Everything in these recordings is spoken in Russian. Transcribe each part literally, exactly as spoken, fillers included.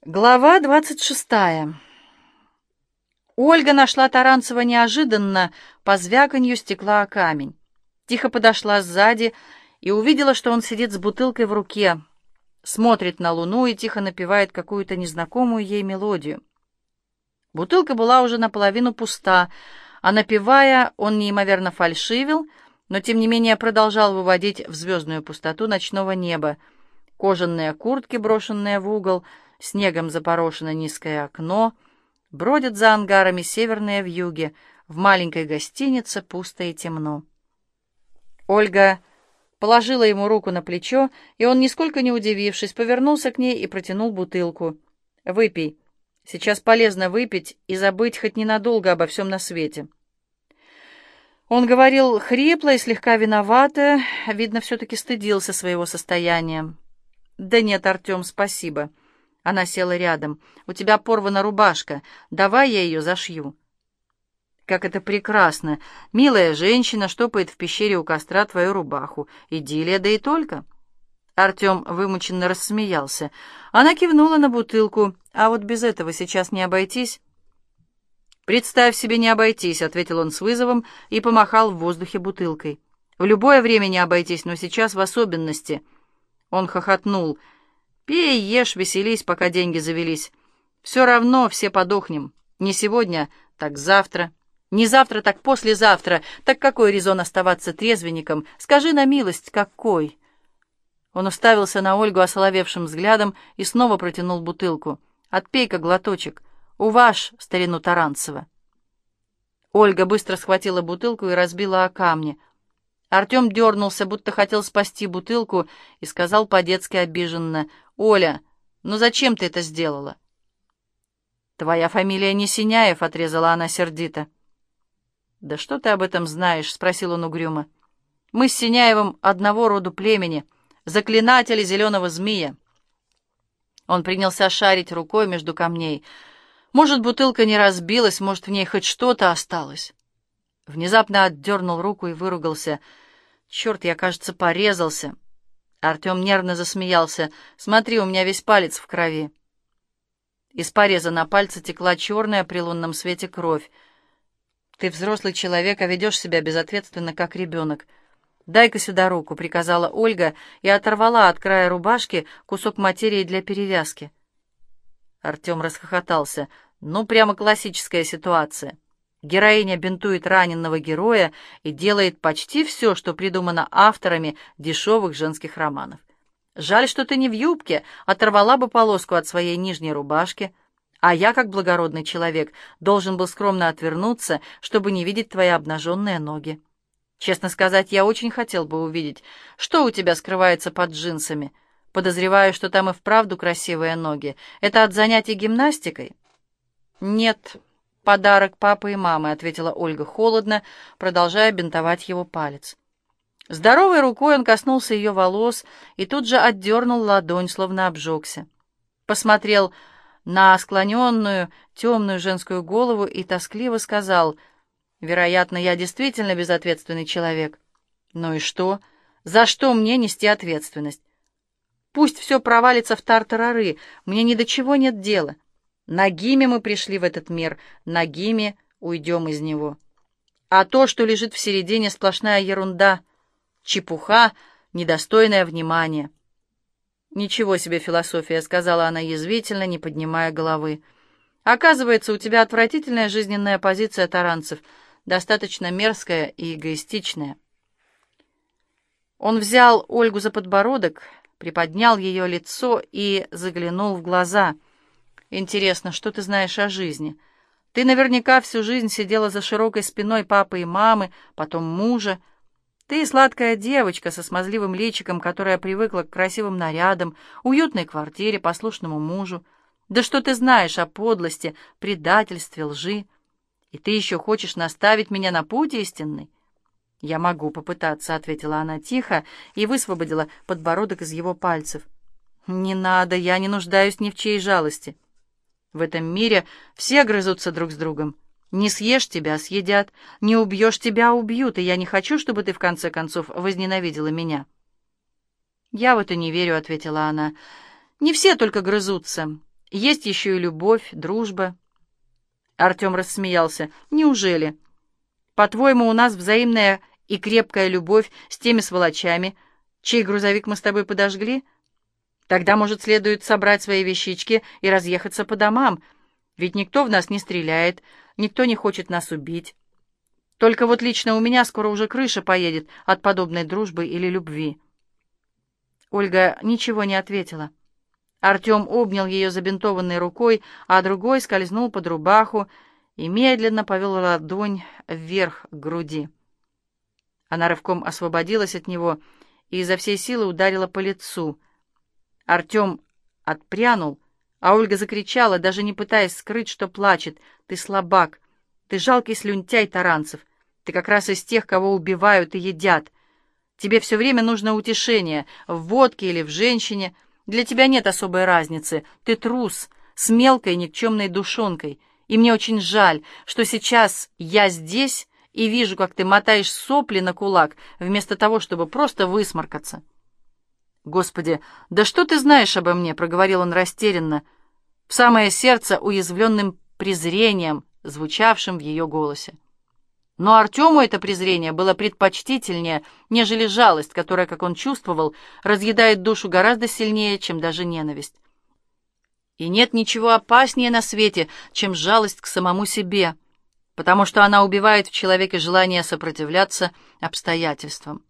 Глава двадцать шестая. Ольга нашла Таранцева неожиданно по звяканью стекла о камень. Тихо подошла сзади и увидела, что он сидит с бутылкой в руке, смотрит на луну и тихо напевает какую-то незнакомую ей мелодию. Бутылка была уже наполовину пуста, а напевая, он неимоверно фальшивил, но тем не менее продолжал выводить в звездную пустоту ночного неба. Кожаные куртки, брошенные в угол, снегом запорошено низкое окно, бродят за ангарами северные вьюги, в маленькой гостинице пусто и темно. Ольга положила ему руку на плечо, и он, нисколько не удивившись, повернулся к ней и протянул бутылку. «Выпей. Сейчас полезно выпить и забыть хоть ненадолго обо всем на свете». Он говорил хрипло и слегка виновато, видно, все-таки стыдился своего состояния. «Да нет, Артем, спасибо». Она села рядом. «У тебя порвана рубашка. Давай я ее зашью». «Как это прекрасно! Милая женщина штопает в пещере у костра твою рубаху. Идиллия, да и только». Артем вымученно рассмеялся. Она кивнула на бутылку. «А вот без этого сейчас не обойтись». «Представь себе, не обойтись», — ответил он с вызовом и помахал в воздухе бутылкой. «В любое время не обойтись, но сейчас в особенности». Он хохотнул. «Пей, ешь, веселись, пока деньги завелись. Все равно все подохнем. Не сегодня, так завтра. Не завтра, так послезавтра. Так какой резон оставаться трезвенником? Скажи на милость, какой?» Он уставился на Ольгу осоловевшим взглядом и снова протянул бутылку. «Отпей-ка глоточек. Уваж старину Таранцева». Ольга быстро схватила бутылку и разбила о камни. Артем дернулся, будто хотел спасти бутылку, и сказал по-детски обиженно: «Оля, ну зачем ты это сделала?» «Твоя фамилия не Синяев», — отрезала она сердито. «Да что ты об этом знаешь?» — спросил он угрюмо. «Мы с Синяевым одного роду племени, заклинатели зеленого змея». Он принялся шарить рукой между камней. Может, бутылка не разбилась, может, в ней хоть что-то осталось. Внезапно отдернул руку и выругался. «Черт, я, кажется, порезался». Артем нервно засмеялся. «Смотри, у меня весь палец в крови». Из пореза на пальце текла черная при лунном свете кровь. «Ты взрослый человек, а ведешь себя безответственно, как ребенок. Дай-ка сюда руку», — приказала Ольга и оторвала от края рубашки кусок материи для перевязки. Артем расхохотался. «Ну, прямо классическая ситуация. Героиня бинтует раненого героя и делает почти все, что придумано авторами дешевых женских романов. Жаль, что ты не в юбке, оторвала бы полоску от своей нижней рубашки, а я, как благородный человек, должен был скромно отвернуться, чтобы не видеть твои обнаженные ноги. Честно сказать, я очень хотел бы увидеть, что у тебя скрывается под джинсами. Подозреваю, что там и вправду красивые ноги. Это от занятий гимнастикой?» «Нет, подарок папы и мамы», — ответила Ольга холодно, продолжая бинтовать его палец. Здоровой рукой он коснулся ее волос и тут же отдернул ладонь, словно обжегся. Посмотрел на склоненную темную женскую голову и тоскливо сказал: «Вероятно, я действительно безответственный человек. Ну и что? За что мне нести ответственность? Пусть все провалится в тартарары, мне ни до чего нет дела. Нагими мы пришли в этот мир, нагими уйдем из него. А то, что лежит в середине, сплошная ерунда, чепуха, недостойное внимания». «Ничего себе философия», — сказала она язвительно, не поднимая головы. «Оказывается, у тебя отвратительная жизненная позиция, Таранцев, достаточно мерзкая и эгоистичная». Он взял Ольгу за подбородок, приподнял ее лицо и заглянул в глаза. «Интересно, что ты знаешь о жизни? Ты наверняка всю жизнь сидела за широкой спиной папы и мамы, потом мужа. Ты сладкая девочка со смазливым личиком, которая привыкла к красивым нарядам, уютной квартире, послушному мужу. Да что ты знаешь о подлости, предательстве, лжи? И ты еще хочешь наставить меня на путь истинный?» «Я могу попытаться», — ответила она тихо и высвободила подбородок из его пальцев. «Не надо, я не нуждаюсь ни в чьей жалости. В этом мире все грызутся друг с другом. Не съешь — тебя съедят, не убьешь — тебя убьют, и я не хочу, чтобы ты в конце концов возненавидела меня». «Я в это не верю», — ответила она. «Не все только грызутся. Есть еще и любовь, дружба». Артем рассмеялся. «Неужели? По-твоему, у нас взаимная и крепкая любовь с теми сволочами, чей грузовик мы с тобой подожгли? Тогда, может, следует собрать свои вещички и разъехаться по домам, ведь никто в нас не стреляет, никто не хочет нас убить. Только вот лично у меня скоро уже крыша поедет от подобной дружбы или любви». Ольга ничего не ответила. Артем обнял ее забинтованной рукой, а другой скользнул под рубаху и медленно повел ладонь вверх к груди. Она рывком освободилась от него и изо всей силы ударила по лицу. Артем отпрянул, а Ольга закричала, даже не пытаясь скрыть, что плачет: «Ты слабак! Ты жалкий слюнтяй, Таранцев! Ты как раз из тех, кого убивают и едят! Тебе все время нужно утешение, в водке или в женщине. Для тебя нет особой разницы. Ты трус, с мелкой никчемной душонкой. И мне очень жаль, что сейчас я здесь и вижу, как ты мотаешь сопли на кулак, вместо того, чтобы просто высморкаться». «Господи, да что ты знаешь обо мне?» — проговорил он растерянно, в самое сердце уязвленным презрением, звучавшим в ее голосе. Но Артему это презрение было предпочтительнее, нежели жалость, которая, как он чувствовал, разъедает душу гораздо сильнее, чем даже ненависть. И нет ничего опаснее на свете, чем жалость к самому себе, потому что она убивает в человеке желание сопротивляться обстоятельствам.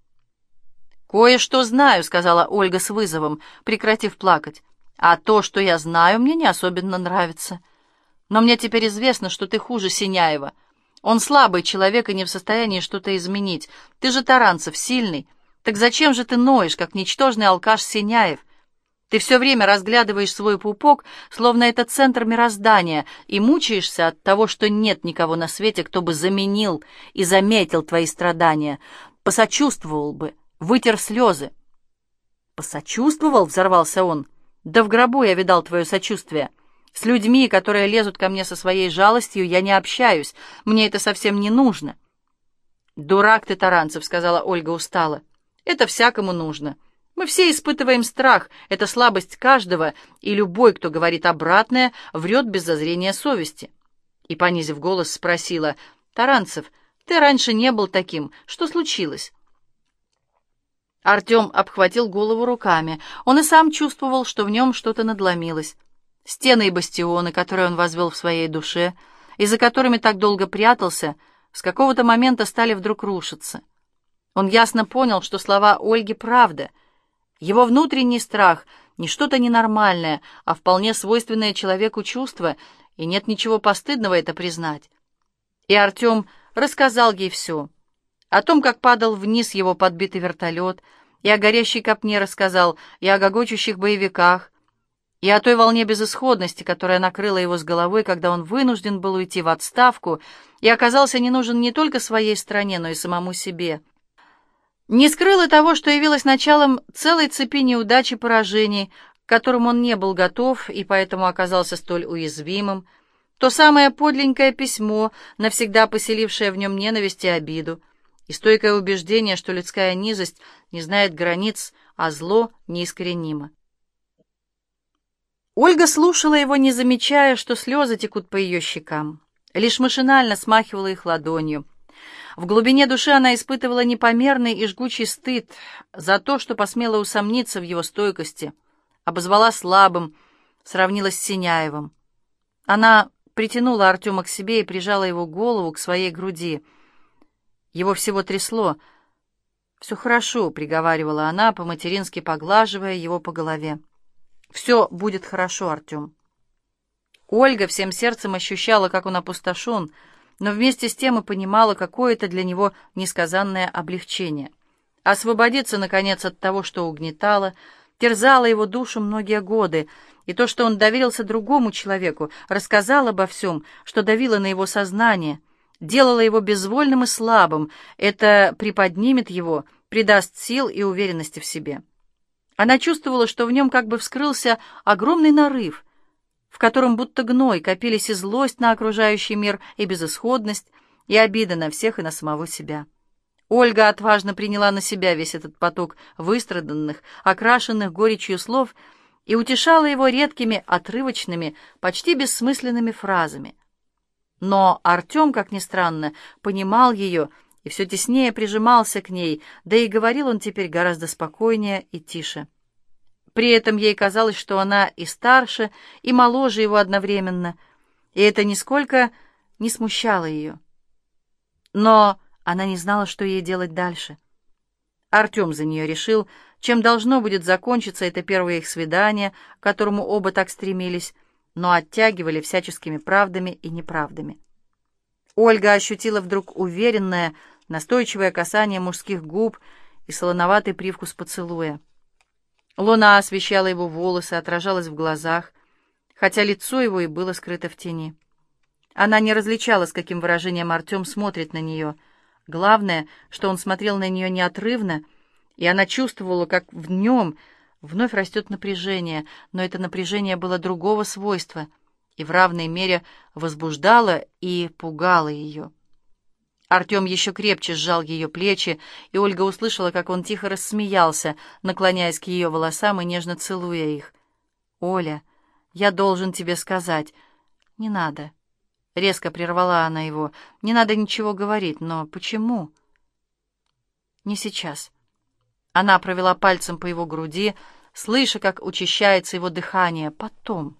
«Кое-что знаю», — сказала Ольга с вызовом, прекратив плакать. «А то, что я знаю, мне не особенно нравится. Но мне теперь известно, что ты хуже Синяева. Он слабый человек и не в состоянии что-то изменить. Ты же Таранцев, сильный. Так зачем же ты ноешь, как ничтожный алкаш Синяев? Ты все время разглядываешь свой пупок, словно это центр мироздания, и мучаешься от того, что нет никого на свете, кто бы заменил и заметил твои страдания, посочувствовал бы, вытер слезы». «Посочувствовал?» — взорвался он. «Да в гробу я видал твое сочувствие. С людьми, которые лезут ко мне со своей жалостью, я не общаюсь. Мне это совсем не нужно». «Дурак ты, Таранцев», — сказала Ольга устало. «Это всякому нужно. Мы все испытываем страх. Это слабость каждого, и любой, кто говорит обратное, врет без зазрения совести». И, понизив голос, спросила: «Таранцев, ты раньше не был таким. Что случилось?» Артем обхватил голову руками. Он и сам чувствовал, что в нем что-то надломилось. Стены и бастионы, которые он возвел в своей душе, и за которыми так долго прятался, с какого-то момента стали вдруг рушиться. Он ясно понял, что слова Ольги — правда. Его внутренний страх — не что-то ненормальное, а вполне свойственное человеку чувство, и нет ничего постыдного это признать. И Артем рассказал ей все. О том, как падал вниз его подбитый вертолет, и о горящей копне рассказал, и о гогочущих боевиках, и о той волне безысходности, которая накрыла его с головой, когда он вынужден был уйти в отставку и оказался не нужен не только своей стране, но и самому себе. Не скрыл и того, что явилось началом целой цепи неудач и поражений, к которым он не был готов и поэтому оказался столь уязвимым, то самое подленькое письмо, навсегда поселившее в нем ненависть и обиду, и стойкое убеждение, что людская низость не знает границ, а зло неискоренимо. Ольга слушала его, не замечая, что слезы текут по ее щекам, лишь машинально смахивала их ладонью. В глубине души она испытывала непомерный и жгучий стыд за то, что посмела усомниться в его стойкости, обозвала слабым, сравнилась с Синяевым. Она притянула Артема к себе и прижала его голову к своей груди. Его всего трясло. «Все хорошо», — приговаривала она, по-матерински поглаживая его по голове. «Все будет хорошо, Артем». Ольга всем сердцем ощущала, как он опустошен, но вместе с тем и понимала, какое это для него несказанное облегчение. Освободиться, наконец, от того, что угнетало, терзало его душу многие годы, и то, что он доверился другому человеку, рассказал обо всем, что давило на его сознание, делало его безвольным и слабым, это приподнимет его, придаст сил и уверенности в себе. Она чувствовала, что в нем как бы вскрылся огромный нарыв, в котором будто гной копились и злость на окружающий мир, и безысходность, и обида на всех и на самого себя. Ольга отважно приняла на себя весь этот поток выстраданных, окрашенных горечью слов и утешала его редкими, отрывочными, почти бессмысленными фразами. Но Артем, как ни странно, понимал ее и все теснее прижимался к ней, да и говорил он теперь гораздо спокойнее и тише. При этом ей казалось, что она и старше, и моложе его одновременно, и это нисколько не смущало ее. Но она не знала, что ей делать дальше. Артем за нее решил, чем должно будет закончиться это первое их свидание, к которому оба так стремились, но оттягивали всяческими правдами и неправдами. Ольга ощутила вдруг уверенное, настойчивое касание мужских губ и солоноватый привкус поцелуя. Луна освещала его волосы, отражалась в глазах, хотя лицо его и было скрыто в тени. Она не различала, с каким выражением Артем смотрит на нее. Главное, что он смотрел на нее неотрывно, и она чувствовала, как в нем вновь растет напряжение, но это напряжение было другого свойства и в равной мере возбуждало и пугало ее. Артем еще крепче сжал ее плечи, и Ольга услышала, как он тихо рассмеялся, наклоняясь к ее волосам и нежно целуя их. «Оля, я должен тебе сказать...» «Не надо». Резко прервала она его. «Не надо ничего говорить, но почему?» «Не сейчас». Она провела пальцем по его груди, слыша, как учащается его дыхание. «Потом».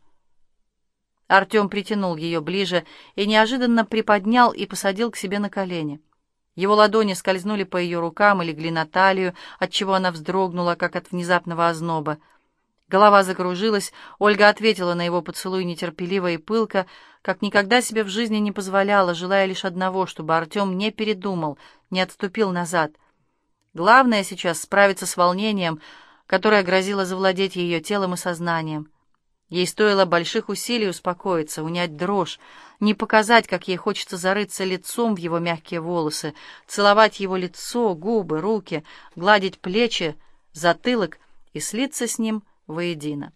Артем притянул ее ближе и неожиданно приподнял и посадил к себе на колени. Его ладони скользнули по ее рукам и легли на талию, отчего она вздрогнула, как от внезапного озноба. Голова закружилась, Ольга ответила на его поцелуй нетерпеливо и пылко, как никогда себе в жизни не позволяла, желая лишь одного, чтобы Артем не передумал, не отступил назад. Главное сейчас справиться с волнением, которое грозило завладеть ее телом и сознанием. Ей стоило больших усилий успокоиться, унять дрожь, не показать, как ей хочется зарыться лицом в его мягкие волосы, целовать его лицо, губы, руки, гладить плечи, затылок и слиться с ним воедино.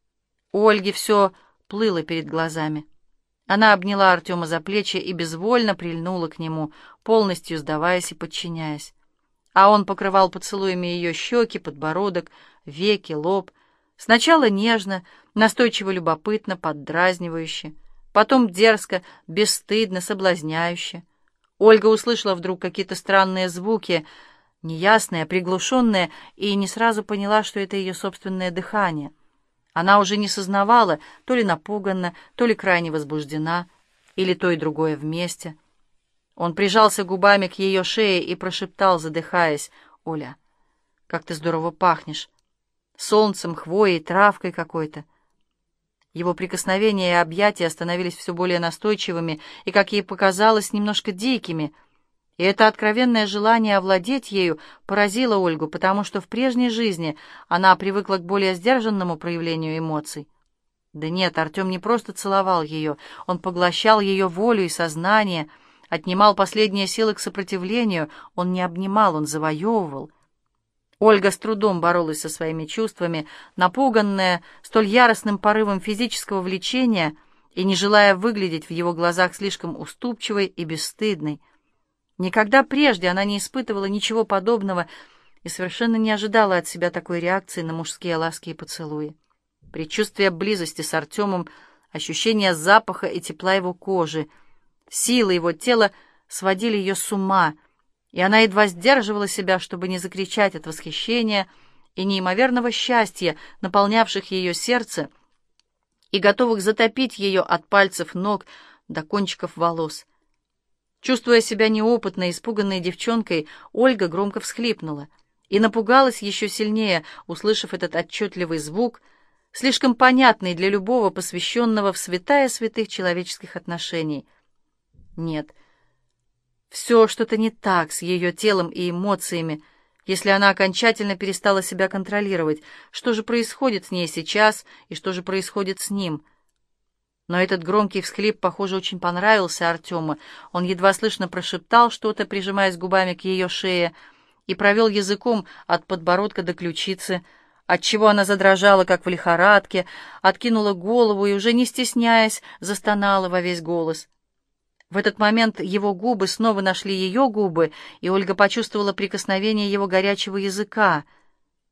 У Ольги все плыло перед глазами. Она обняла Артема за плечи и безвольно прильнула к нему, полностью сдаваясь и подчиняясь. А он покрывал поцелуями ее щеки, подбородок, веки, лоб. Сначала нежно, настойчиво любопытно, поддразнивающе, потом дерзко, бесстыдно, соблазняюще. Ольга услышала вдруг какие-то странные звуки, неясные, приглушенные, и не сразу поняла, что это ее собственное дыхание. Она уже не сознавала, то ли напугана, то ли крайне возбуждена, или то и другое вместе. Он прижался губами к ее шее и прошептал, задыхаясь: «Оля, как ты здорово пахнешь! Солнцем, хвоей, травкой какой-то». Его прикосновения и объятия становились все более настойчивыми и, как ей показалось, немножко дикими. И это откровенное желание овладеть ею поразило Ольгу, потому что в прежней жизни она привыкла к более сдержанному проявлению эмоций. Да нет, Артем не просто целовал ее, он поглощал ее волю и сознание, отнимал последние силы к сопротивлению, он не обнимал, он завоевывал. Ольга с трудом боролась со своими чувствами, напуганная столь яростным порывом физического влечения и не желая выглядеть в его глазах слишком уступчивой и бесстыдной. Никогда прежде она не испытывала ничего подобного и совершенно не ожидала от себя такой реакции на мужские ласки и поцелуи. Предчувствие близости с Артемом, ощущение запаха и тепла его кожи, силы его тела сводили ее с ума, и она едва сдерживала себя, чтобы не закричать от восхищения и неимоверного счастья, наполнявших ее сердце и готовых затопить ее от пальцев ног до кончиков волос. Чувствуя себя неопытной, испуганной девчонкой, Ольга громко всхлипнула и напугалась еще сильнее, услышав этот отчетливый звук, слишком понятный для любого посвященного в святая святых человеческих отношений. Нет, все что-то не так с ее телом и эмоциями, если она окончательно перестала себя контролировать. Что же происходит с ней сейчас и что же происходит с ним? Но этот громкий всхлип, похоже, очень понравился Артему. Он едва слышно прошептал что-то, прижимаясь губами к ее шее, и провел языком от подбородка до ключицы, отчего она задрожала, как в лихорадке, откинула голову и, уже не стесняясь, застонала во весь голос. В этот момент его губы снова нашли ее губы, и Ольга почувствовала прикосновение его горячего языка.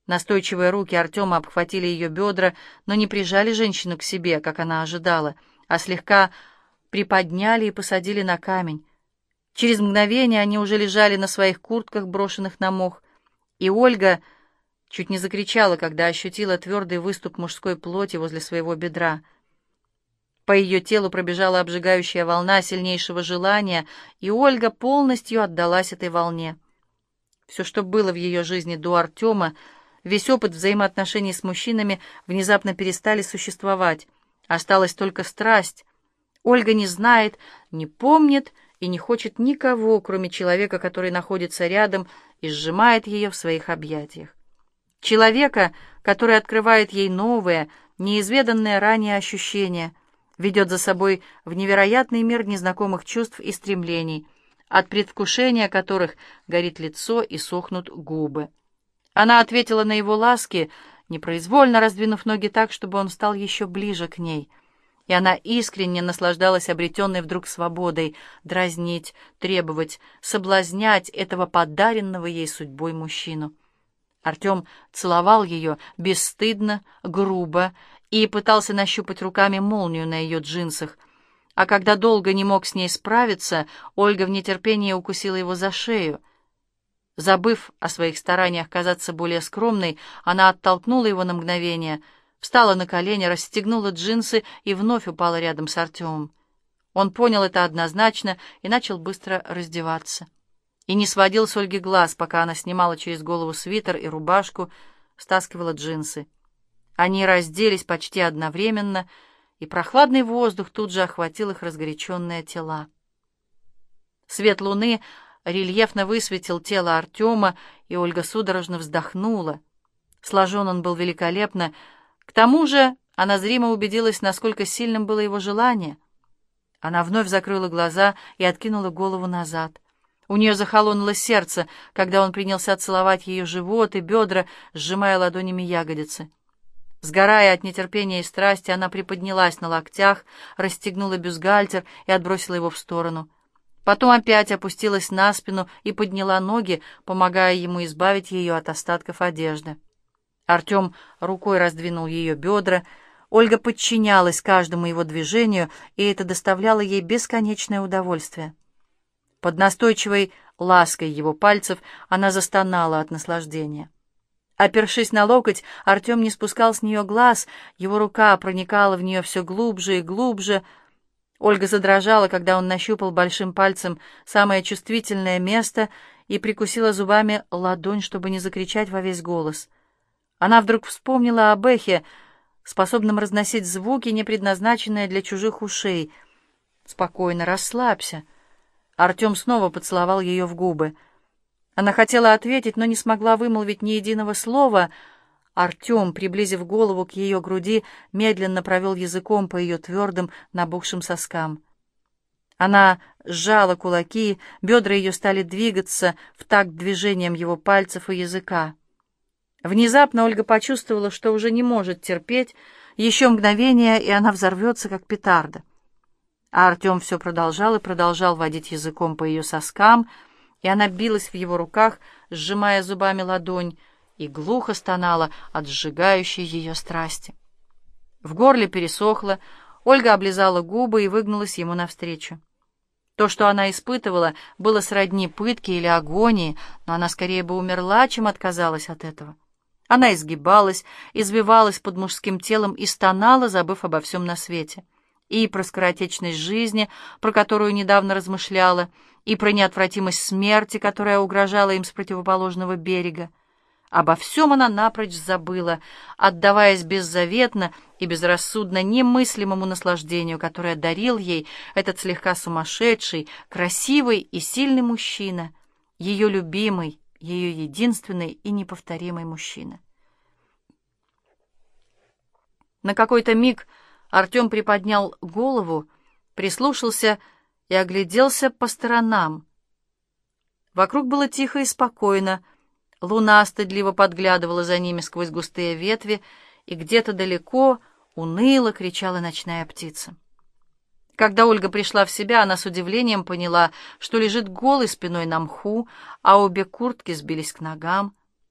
Настойчивые руки Артема обхватили ее бедра, но не прижали женщину к себе, как она ожидала, а слегка приподняли и посадили на камень. Через мгновение они уже лежали на своих куртках, брошенных на мох, и Ольга чуть не закричала, когда ощутила твердый выступ мужской плоти возле своего бедра. По ее телу пробежала обжигающая волна сильнейшего желания, и Ольга полностью отдалась этой волне. Все, что было в ее жизни до Артема, весь опыт взаимоотношений с мужчинами внезапно перестали существовать. Осталась только страсть. Ольга не знает, не помнит и не хочет никого, кроме человека, который находится рядом и сжимает ее в своих объятиях. Человека, который открывает ей новые, неизведанные ранее ощущения, ведет за собой в невероятный мир незнакомых чувств и стремлений, от предвкушения которых горит лицо и сохнут губы. Она ответила на его ласки, непроизвольно раздвинув ноги так, чтобы он стал еще ближе к ней. И она искренне наслаждалась обретенной вдруг свободой дразнить, требовать, соблазнять этого подаренного ей судьбой мужчину. Артем целовал ее бесстыдно, грубо и пытался нащупать руками молнию на ее джинсах. А когда долго не мог с ней справиться, Ольга в нетерпении укусила его за шею. Забыв о своих стараниях казаться более скромной, она оттолкнула его на мгновение, встала на колени, расстегнула джинсы и вновь упала рядом с Артемом. Он понял это однозначно и начал быстро раздеваться. И не сводил с Ольги глаз, пока она снимала через голову свитер и рубашку, стаскивала джинсы. Они разделись почти одновременно, и прохладный воздух тут же охватил их разгоряченные тела. Свет луны рельефно высветил тело Артема, и Ольга судорожно вздохнула. Сложен он был великолепно. К тому же она зримо убедилась, насколько сильным было его желание. Она вновь закрыла глаза и откинула голову назад. У нее захолонуло сердце, когда он принялся целовать ее живот и бедра, сжимая ладонями ягодицы. Сгорая от нетерпения и страсти, она приподнялась на локтях, расстегнула бюстгальтер и отбросила его в сторону. Потом опять опустилась на спину и подняла ноги, помогая ему избавить ее от остатков одежды. Артем рукой раздвинул ее бедра. Ольга подчинялась каждому его движению, и это доставляло ей бесконечное удовольствие. Под настойчивой лаской его пальцев она застонала от наслаждения. Опершись на локоть, Артем не спускал с нее глаз, его рука проникала в нее все глубже и глубже. Ольга задрожала, когда он нащупал большим пальцем самое чувствительное место и прикусила зубами ладонь, чтобы не закричать во весь голос. Она вдруг вспомнила об эхе, способном разносить звуки, не предназначенные для чужих ушей. «Спокойно, расслабься». Артем снова поцеловал ее в губы. Она хотела ответить, но не смогла вымолвить ни единого слова. Артем, приблизив голову к ее груди, медленно провел языком по ее твердым, набухшим соскам. Она сжала кулаки, бедра ее стали двигаться в такт движением его пальцев и языка. Внезапно Ольга почувствовала, что уже не может терпеть. Еще мгновение, и она взорвется, как петарда. А Артем все продолжал и продолжал водить языком по ее соскам, и она билась в его руках, сжимая зубами ладонь, и глухо стонала от сжигающей ее страсти. В горле пересохло, Ольга облизала губы и выгнулась ему навстречу. То, что она испытывала, было сродни пытке или агонии, но она скорее бы умерла, чем отказалась от этого. Она изгибалась, извивалась под мужским телом и стонала, забыв обо всем на свете. И про скоротечность жизни, про которую недавно размышляла, и про неотвратимость смерти, которая угрожала им с противоположного берега. Обо всем она напрочь забыла, отдаваясь беззаветно и безрассудно немыслимому наслаждению, которое дарил ей этот слегка сумасшедший, красивый и сильный мужчина, ее любимый, ее единственный и неповторимый мужчина. На какой-то миг Артем приподнял голову, прислушался и огляделся по сторонам. Вокруг было тихо и спокойно. Луна стыдливо подглядывала за ними сквозь густые ветви, и где-то далеко уныло кричала ночная птица. Когда Ольга пришла в себя, она с удивлением поняла, что лежит голой спиной на мху, а обе куртки сбились к ногам.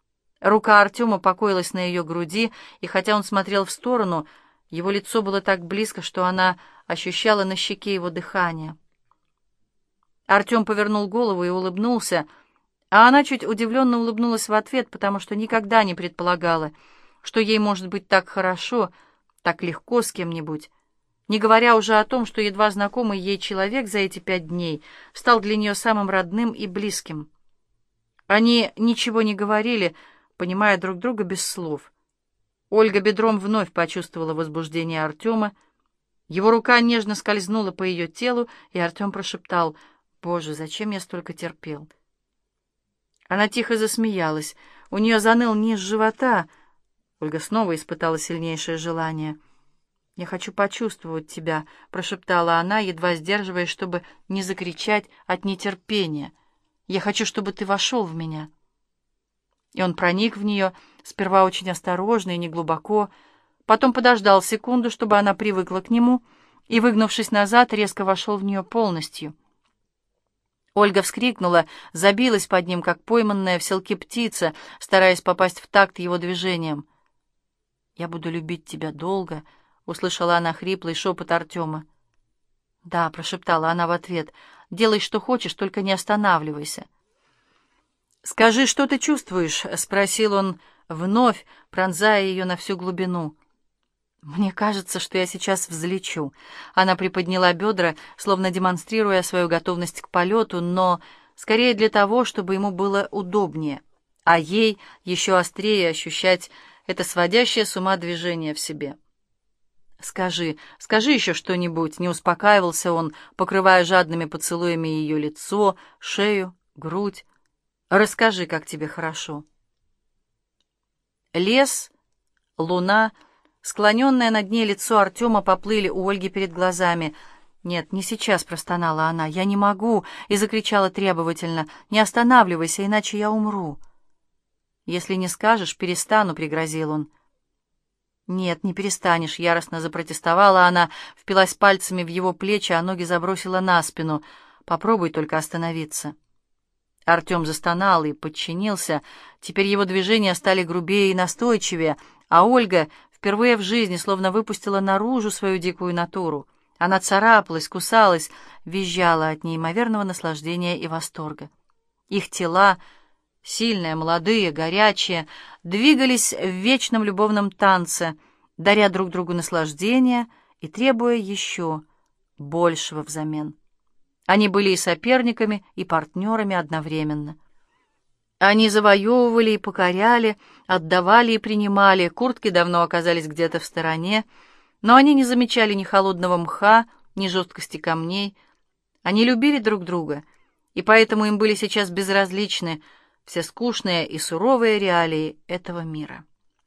Рука Артема покоилась на ее груди, и хотя он смотрел в сторону, его лицо было так близко, что она ощущала на щеке его дыхание. Артем повернул голову и улыбнулся, а она чуть удивленно улыбнулась в ответ, потому что никогда не предполагала, что ей может быть так хорошо, так легко с кем-нибудь, не говоря уже о том, что едва знакомый ей человек за эти пять дней стал для нее самым родным и близким. Они ничего не говорили, понимая друг друга без слов. Ольга бедром вновь почувствовала возбуждение Артема. Его рука нежно скользнула по ее телу, и Артем прошептал: «Боже, зачем я столько терпел?» Она тихо засмеялась. У нее заныл низ живота. Ольга снова испытала сильнейшее желание. «Я хочу почувствовать тебя», — прошептала она, едва сдерживаясь, чтобы не закричать от нетерпения. «Я хочу, чтобы ты вошел в меня». И он проник в нее, сперва очень осторожно и неглубоко, потом подождал секунду, чтобы она привыкла к нему, и, выгнувшись назад, резко вошел в нее полностью. Ольга вскрикнула, забилась под ним, как пойманная в селке птица, стараясь попасть в такт его движением. «Я буду любить тебя долго», — услышала она хриплый шепот Артема. «Да», — прошептала она в ответ, — «делай, что хочешь, только не останавливайся». «Скажи, что ты чувствуешь?» — спросил он вновь, пронзая ее на всю глубину. «Мне кажется, что я сейчас взлечу». Она приподняла бедра, словно демонстрируя свою готовность к полету, но скорее для того, чтобы ему было удобнее, а ей еще острее ощущать это сводящее с ума движение в себе. «Скажи, скажи еще что-нибудь», — не успокаивался он, покрывая жадными поцелуями ее лицо, шею, грудь. «Расскажи, как тебе хорошо». Лес, луна, склоненное над ней лицо Артема поплыли у Ольги перед глазами. «Нет, не сейчас», — простонала она. «Я не могу», — и закричала требовательно. «Не останавливайся, иначе я умру». «Если не скажешь, перестану», — пригрозил он. «Нет, не перестанешь», — яростно запротестовала она, впилась пальцами в его плечи, а ноги забросила на спину. «Попробуй только остановиться». Артем застонал и подчинился. Теперь его движения стали грубее и настойчивее, а Ольга впервые в жизни словно выпустила наружу свою дикую натуру. Она царапалась, кусалась, визжала от неимоверного наслаждения и восторга. Их тела, сильные, молодые, горячие, двигались в вечном любовном танце, даря друг другу наслаждение и требуя еще большего взамен. Они были и соперниками, и партнерами одновременно. Они завоевывали и покоряли, отдавали и принимали, куртки давно оказались где-то в стороне, но они не замечали ни холодного мха, ни жесткости камней. Они любили друг друга, и поэтому им были сейчас безразличны все скучные и суровые реалии этого мира.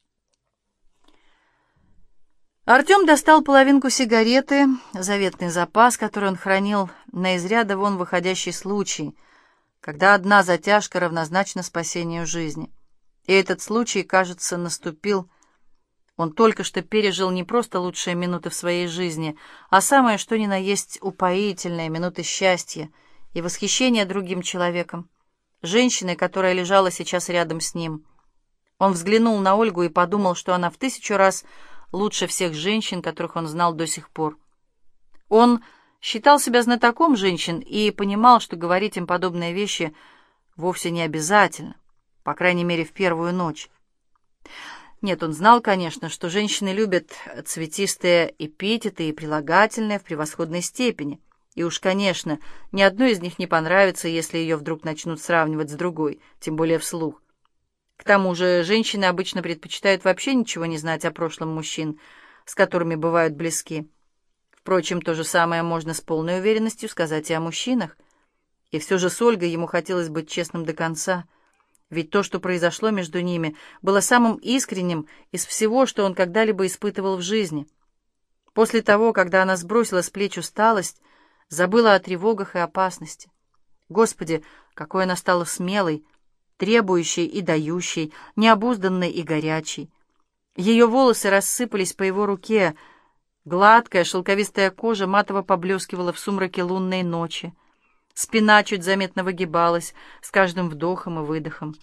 Артем достал половинку сигареты, заветный запас, который он хранил на из ряда вон выходящий случай, когда одна затяжка равнозначна спасению жизни. И этот случай, кажется, наступил. Он только что пережил не просто лучшие минуты в своей жизни, а самое что ни на есть упоительные минуты счастья и восхищения другим человеком, женщиной, которая лежала сейчас рядом с ним. Он взглянул на Ольгу и подумал, что она в тысячу раз лучше всех женщин, которых он знал до сих пор. Он считал себя знатоком женщин и понимал, что говорить им подобные вещи вовсе не обязательно, по крайней мере, в первую ночь. Нет, он знал, конечно, что женщины любят цветистые эпитеты и прилагательные в превосходной степени, и уж, конечно, ни одной из них не понравится, если ее вдруг начнут сравнивать с другой, тем более вслух. К тому же женщины обычно предпочитают вообще ничего не знать о прошлом мужчин, с которыми бывают близки. Впрочем, то же самое можно с полной уверенностью сказать и о мужчинах. И все же с Ольгой ему хотелось быть честным до конца, ведь то, что произошло между ними, было самым искренним из всего, что он когда-либо испытывал в жизни. После того, когда она сбросила с плеч усталость, забыла о тревогах и опасности. Господи, какой она стала смелой, требующей и дающей, необузданной и горячей. Ее волосы рассыпались по его руке, гладкая шелковистая кожа матово поблескивала в сумраке лунной ночи, спина чуть заметно выгибалась с каждым вдохом и выдохом.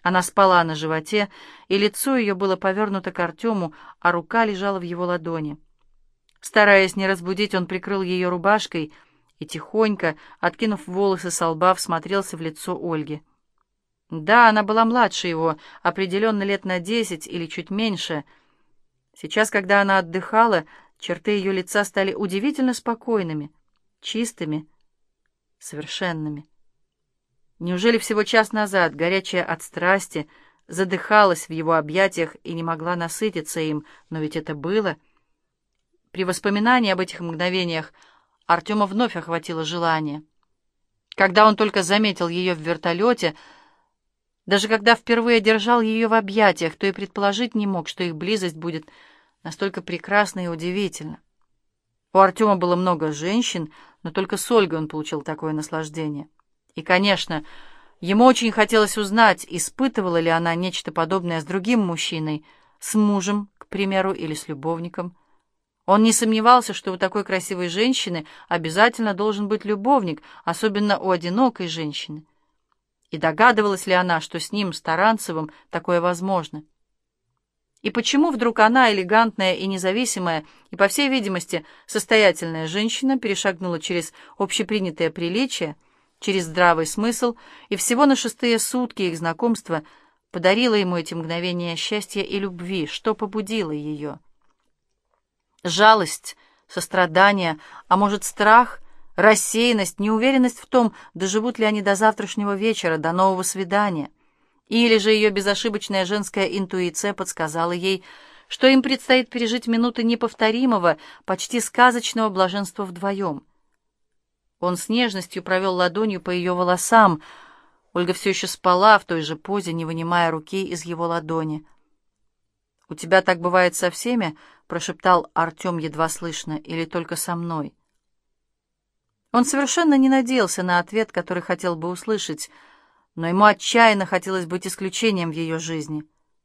Она спала на животе, и лицо ее было повернуто к Артему, а рука лежала в его ладони. Стараясь не разбудить, он прикрыл ее рубашкой и тихонько, откинув волосы со лба, всмотрелся в лицо Ольги. Да, она была младше его, определенно лет на десять или чуть меньше. Сейчас, когда она отдыхала, черты ее лица стали удивительно спокойными, чистыми, совершенными. Неужели всего час назад, горячая от страсти, задыхалась в его объятиях и не могла насытиться им, но ведь это было. При воспоминании об этих мгновениях Артема вновь охватило желание. Когда он только заметил ее в вертолете, даже когда впервые держал ее в объятиях, то и предположить не мог, что их близость будет настолько прекрасна и удивительна. У Артема было много женщин, но только с Ольгой он получил такое наслаждение. И, конечно, ему очень хотелось узнать, испытывала ли она нечто подобное с другим мужчиной, с мужем, к примеру, или с любовником. Он не сомневался, что у такой красивой женщины обязательно должен быть любовник, особенно у одинокой женщины. И догадывалась ли она, что с ним, с Таранцевым, такое возможно? И почему вдруг она, элегантная и независимая, и, по всей видимости, состоятельная женщина, перешагнула через общепринятые приличия, через здравый смысл, и всего на шестые сутки их знакомства подарила ему эти мгновения счастья и любви? Что побудило ее? Жалость, сострадание, а может, страх, рассеянность, неуверенность в том, доживут ли они до завтрашнего вечера, до нового свидания. Или же ее безошибочная женская интуиция подсказала ей, что им предстоит пережить минуты неповторимого, почти сказочного блаженства вдвоем. Он с нежностью провел ладонью по ее волосам. Ольга все еще спала в той же позе, не вынимая руки из его ладони. «У тебя так бывает со всеми?» — прошептал Артем едва слышно. «Или только со мной?» Он совершенно не надеялся на ответ, который хотел бы услышать, но ему отчаянно хотелось быть исключением в ее жизни.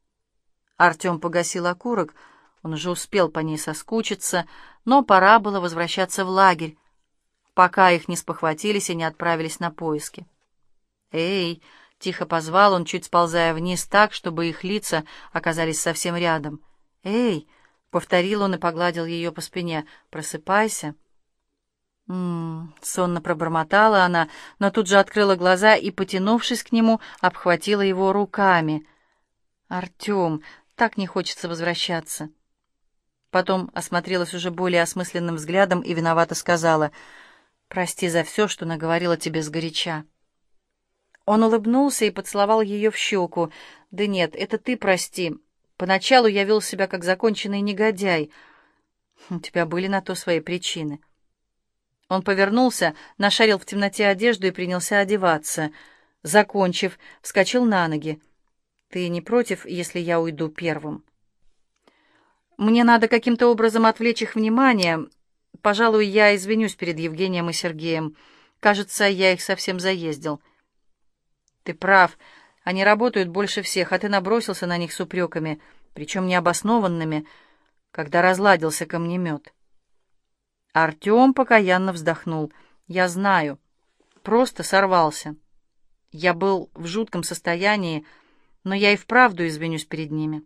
Артем погасил окурок, он уже успел по ней соскучиться, но пора было возвращаться в лагерь, пока их не спохватились и не отправились на поиски. «Эй!» — тихо позвал он, чуть сползая вниз так, чтобы их лица оказались совсем рядом. «Эй!» — повторил он и погладил ее по спине. «Просыпайся!» «М-м-м!» — сонно пробормотала она, но тут же открыла глаза и, потянувшись к нему, обхватила его руками. «Артем, так не хочется возвращаться!» Потом осмотрелась уже более осмысленным взглядом и виновато сказала: «Прости за все, что наговорила тебе сгоряча». Он улыбнулся и поцеловал ее в щеку. «Да нет, это ты прости. Поначалу я вел себя как законченный негодяй. У тебя были на то свои причины». Он повернулся, нашарил в темноте одежду и принялся одеваться. Закончив, вскочил на ноги. «Ты не против, если я уйду первым?» «Мне надо каким-то образом отвлечь их внимание. Пожалуй, я извинюсь перед Евгением и Сергеем. Кажется, я их совсем заездил». «Ты прав. Они работают больше всех, а ты набросился на них с упреками, причем необоснованными, когда разладился камнемет». Артем покаянно вздохнул. «Я знаю. Просто сорвался. Я был в жутком состоянии, но я и вправду извинюсь перед ними».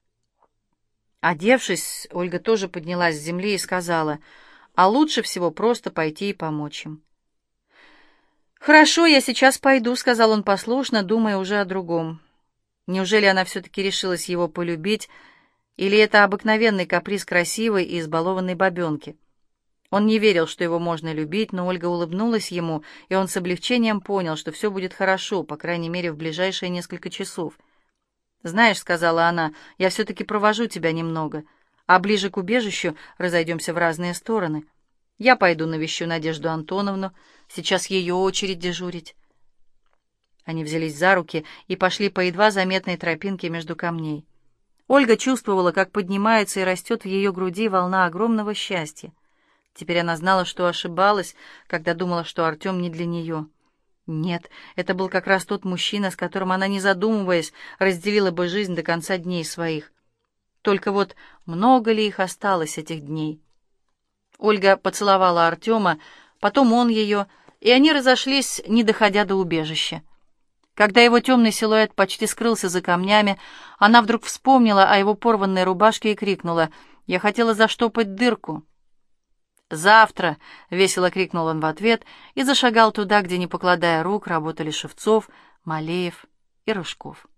Одевшись, Ольга тоже поднялась с земли и сказала: «А лучше всего просто пойти и помочь им». «Хорошо, я сейчас пойду», — сказал он послушно, думая уже о другом. Неужели она все-таки решилась его полюбить, или это обыкновенный каприз красивой и избалованной бабенки? Он не верил, что его можно любить, но Ольга улыбнулась ему, и он с облегчением понял, что все будет хорошо, по крайней мере, в ближайшие несколько часов. «Знаешь», — сказала она, — «я все-таки провожу тебя немного, а ближе к убежищу разойдемся в разные стороны. Я пойду навещу Надежду Антоновну, сейчас ее очередь дежурить». Они взялись за руки и пошли по едва заметной тропинке между камней. Ольга чувствовала, как поднимается и растет в ее груди волна огромного счастья. Теперь она знала, что ошибалась, когда думала, что Артем не для нее. Нет, это был как раз тот мужчина, с которым она, не задумываясь, разделила бы жизнь до конца дней своих. Только вот много ли их осталось, этих дней? Ольга поцеловала Артема, потом он ее, и они разошлись, не доходя до убежища. Когда его темный силуэт почти скрылся за камнями, она вдруг вспомнила о его порванной рубашке и крикнула: «Я хотела заштопать дырку». «Завтра!» — весело крикнул он в ответ и зашагал туда, где, не покладая рук, работали Шевцов, Малеев и Рыжков.